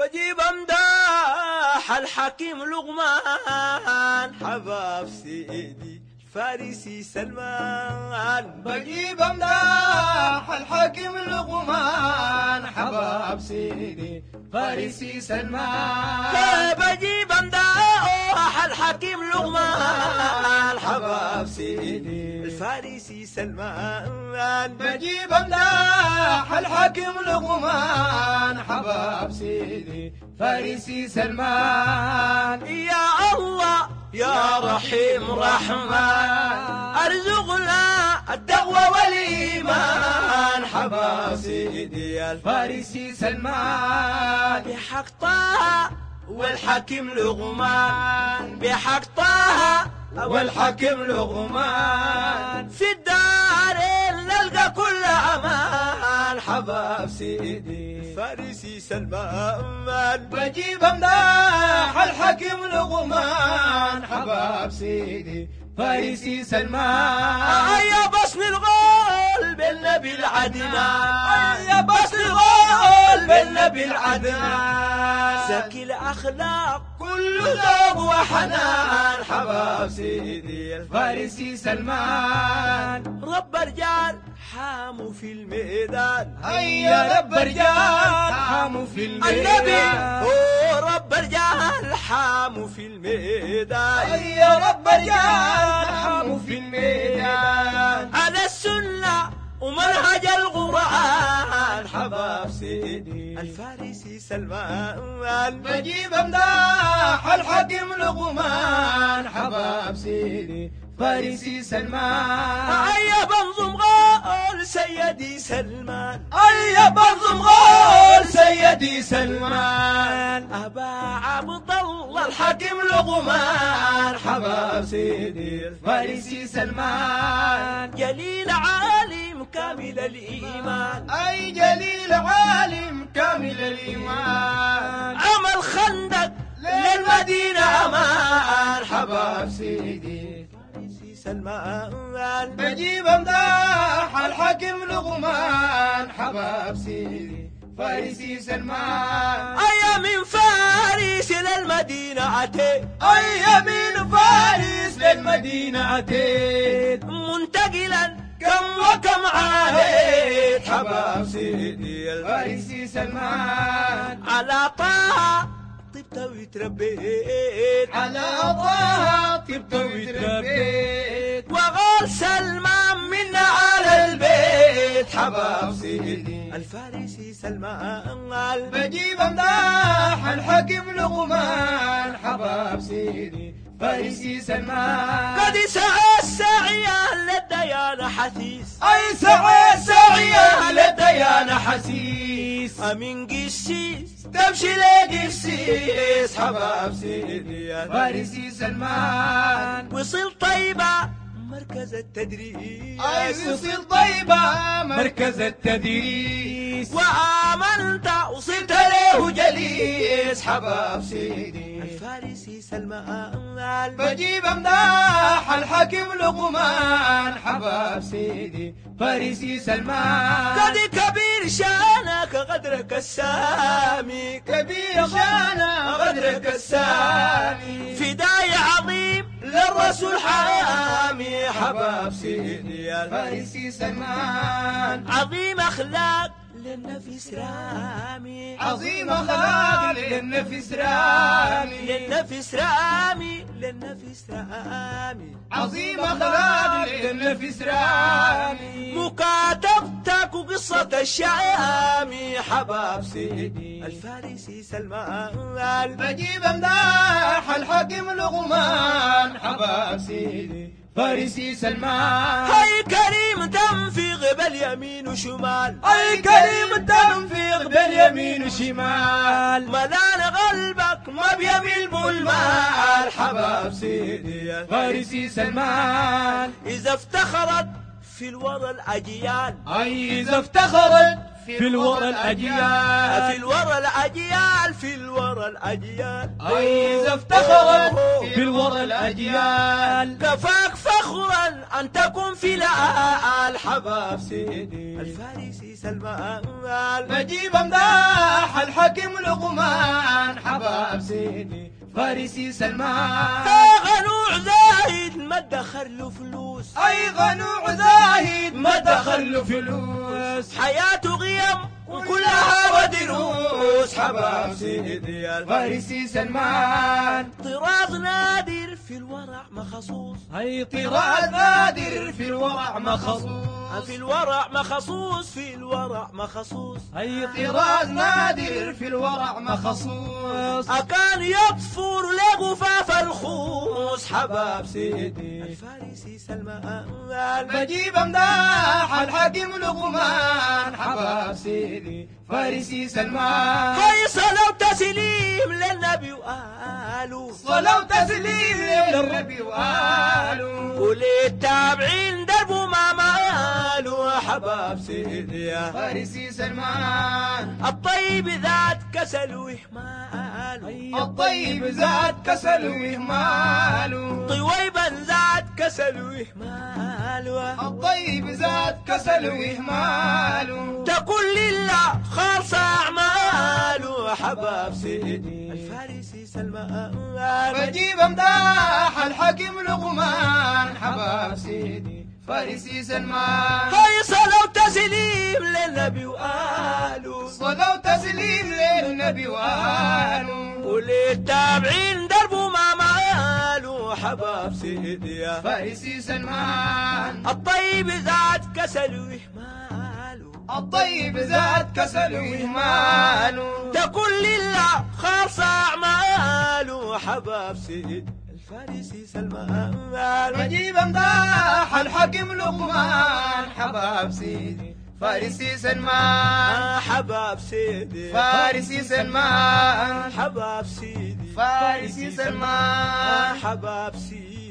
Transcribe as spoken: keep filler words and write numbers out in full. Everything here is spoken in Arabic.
بجيب امداح الحكيم لقمان حباب سيدي فارسي سلمان. بجيب امداح الحكيم لقمان حباب سيدي فارسي سلمان. بجيب امداح الحكيم لقمان حباب سيدي الفارسي سلمان. بجيب امداح الحكيم لقمان حباب سيدي فارسي سلمان. يا الله يا رحيم رحمن ارزقنا التقوى والايمان حباب سيدي الفارسي سلمان. بحق طه والحكيم لقمان بحق طه والحكيم لقمان. في الدارين نلقى كل امان حباب سيدي فارسي سلمان. بجيب امداح الحكيم لقمان حباب سيدي فارسي سلمان. يا بصن الغول بالنبي العدنان يا بصن الغول بالنبي العدنان. زكي الاخلاق كل ذوق وحنان حباب سيدي الفارسي سلمان. رب رجال حاموا في الميدان هيا رب رجال حاموا في الميدان. النبي هو رب رجال حاموا في الميدان. هيا رب رجال حاموا في الميدان. على السنة ومنهج القرآن حباب سيدي الفارسي سلمان. بجيب امداح الحكيم لقمان حباب سيدي فارسي سلمان. هيا بنظم غول سيدي سلمان. هيا بنظم غول سيدي سلمان. أبا عبد الله الحكيم لقمان حباب سيدي الفارسي سلمان. جليل عالم كامل الإيمان. أي جليل عالم كامل الإيمان. عمل خندق للمدينة أمان حباب سيدي سلمان. بجيب امداح الحكيم لقمان حباب سيدي فارسي سلمان. أيا من فارس للمدينة أتيت. أيا من فارس للمدينة أتيت. منتقلا كم وكم عانيت حباب سيدي الفارسي سلمان. على طه طبت وتربيت. على طه طبت وتربيت. وغال سلمان منا على البيت حباب سيدي الفارسي سلمان. بجيب امداح الحكيم لقمان حباب سيدي فارسي سلمان. قد سعى السعي للديان حثيث. أي سعى السعي للديان حسيس. أمين قسيس تمشي لقسيس حباب سيدي فارسي سلمان. وصل طيبة مركز التدريس. أي وصل طيبة مركز التدريس. وآمنت وصلت له جليس حباب سيدي الفارسي سلمان. بجيب امداح الحكيم لقمان حباب سيدي فارسي سلمان. قد كبير شانك قدرك السامي. كبير شانك قدرك السامي. فداي عظيم للرسول حامي حباب سيدي الفارسي سلمان. عظيم أخلاق للنفس رامي. عظيم أخلاق للنفس رامي. للنفس رامي للنفس رامي. عظيم أخلاق للنفس رامي. مكاتبتك وقصة الشامي حباب سيدي الفارسي سلمان. بجيب امداح الحكيم لقمان حباب سيدي فارسي سلمان. هاي كريم تنفيق باليمين وشمال. أي كريم تنفيق باليمين وشمال. ملان قلبك ما بيميل بالمال حباب سيدي فارسي سلمان. إذا افتخرت في الورى الأجيال. أي إذا افتخرت في الورى الأجيال. في الورى الأجيال في الورى الأجيال. أي إذا افتخرت في الورى الأجيال. كفاك فخر فخرا أن تكن في الحباب سيدي الفارسي سلمان نجيب امداح الحكيم لقمان حباب سيدي فارسي سلمان غنوع زايد ما ادخر له فلوس اي غنوع زايد ما دخل له فلوس حياته غيم وكلها ودروس حباب سيدي فارسي سلمان طراز نادر في الورع مخصوص هي طراز نادر في الورع مخصوص في الورع مخصوص في الورع مخصوص هي طراز نادر في الورع مخصوص أكان يطفر لغفاف الخوص حباب سيدي الفارسي سلمان بجيب امداح الحكيم لقمان حباب سيدي فارسي سلمان هي صلاة وتسليم للنبي وآله صلاة وتسليم للنبي وآله وللتابعين دربوا ما مالوا حباب سيدي فارسي سلمان الطيب ذات كسل وإهمال الطيب زاد كسل وإهمال طويبا ذات كسل وإهمال الطيب زاد كسل وإهمال تقول لله خالصة أعماله حباب سيدي الفارسي سلمان بجيب امداح الحكيم لقمان حباب سيدي فارسي سلمان هاي صلاة وتسليم للنبي وآله صلاة وتسليم للنبي وآله وللتابعين دربوا ما مالوا حباب سيدي فارسي سلمان الطيب ذات كسل وإهمال الطيب زاد كسل وإهمال تكون لله خالصة أعماله حباب سيدي الفارسي سلمان بجيب امداح الحكيم لقمان حباب سيدي فارسي سلمان حباب سيدي فارسي سلمان حباب سيدي فارسي سلمان حباب سيدي